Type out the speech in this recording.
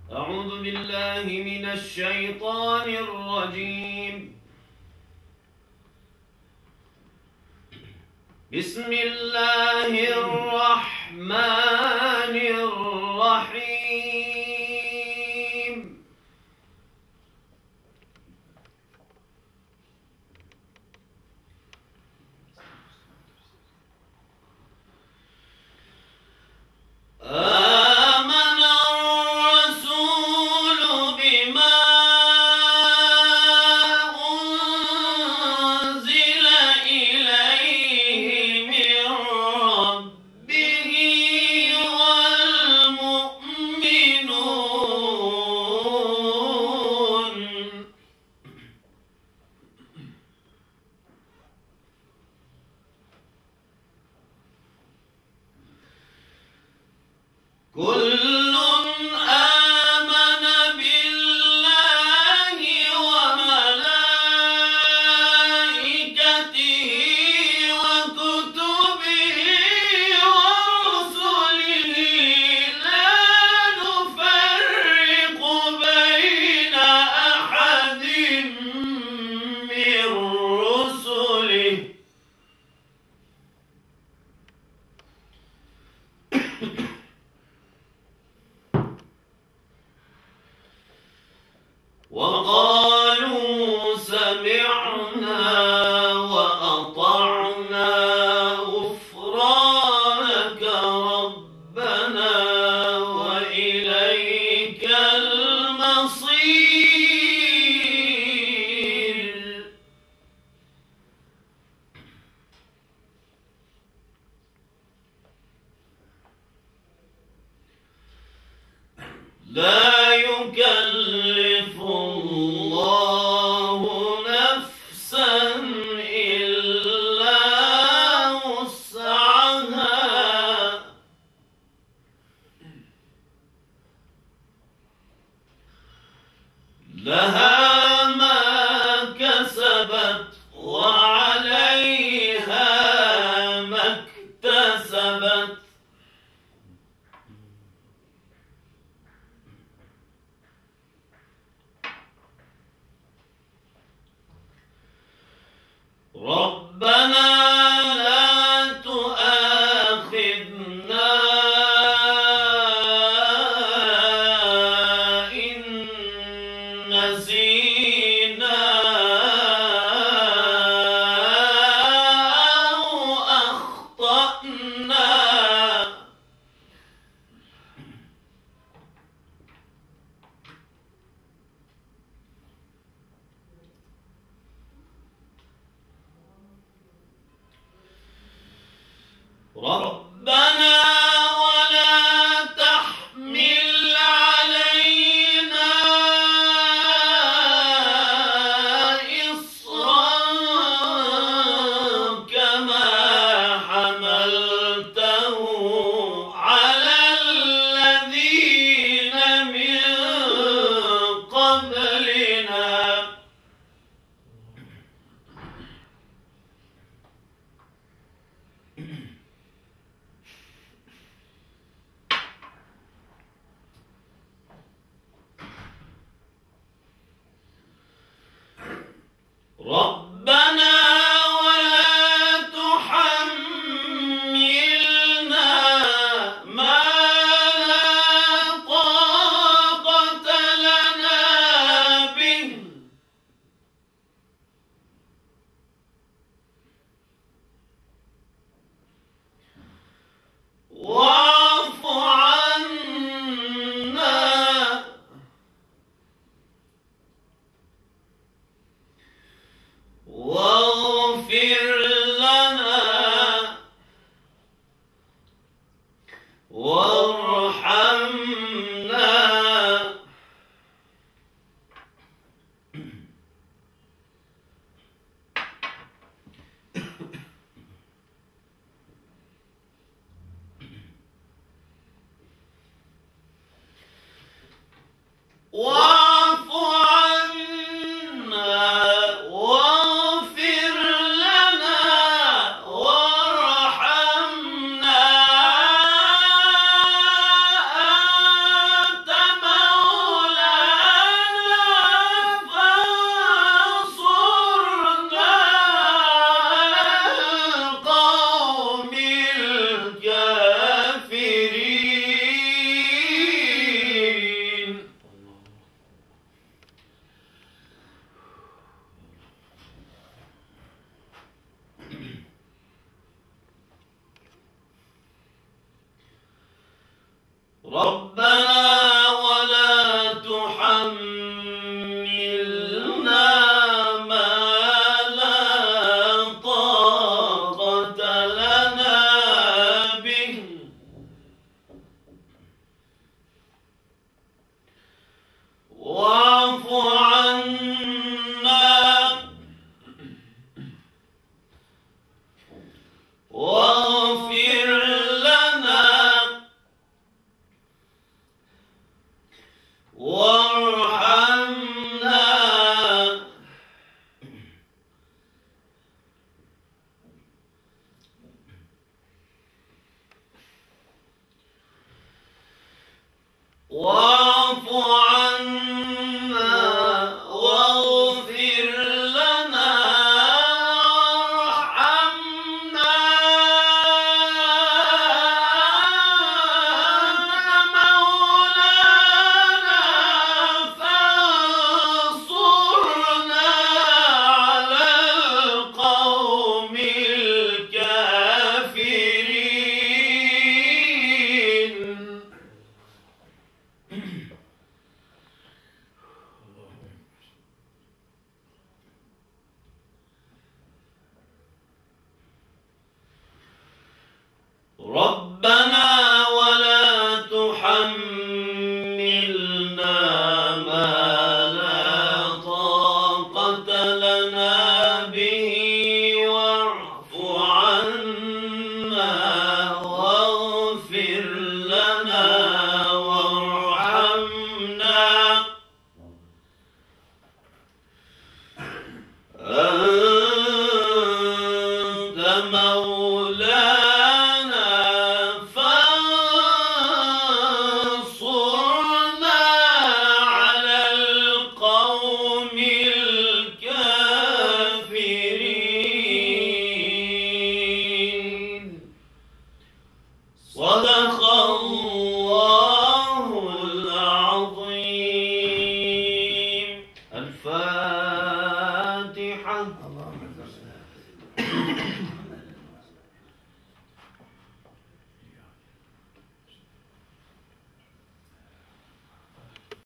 أعوذ بالله من الشيطان الرجيم. بسم الله الرحمن الرحيم. آمن الرسول بما أنزل إليه من ربه والمؤمنون كل آمن بالله وملائكته وكتبه ورسله لا نفرق بين أحد من رسله وقالوا سمعنا وأطعنا غفرانك ربنا وإليك المصير. لا يكلف الله نفسا إلا وسعها لها ما كسبت وعليها ما اكتسبت. ربنا لا تؤاخذنا إن نسينا أو أخطأنا. ربنا ولا تحمل علينا إصرا كما حملته على الذين من قبلنا. ربنا ولا تحملنا ما لا طاقة لنا به واعف عنا واغفر لنا وارحمنا واعف عنا واغفر لنا وارحمنا أنت مولانا ربنا ولا تحملنا ما لا طاقة لنا به واعف عنا واغفر لنا وارحمنا واعف عنا واغفر لنا وارحمنا أنت مولانا فانصرنا على القوم الكافرين. ربنا ولا تحملنا ما لا طاقة لنا به واعف عنا واغفر لنا وارحمنا أنت مولانا فانصرنا على القوم الكافرين. صدق الله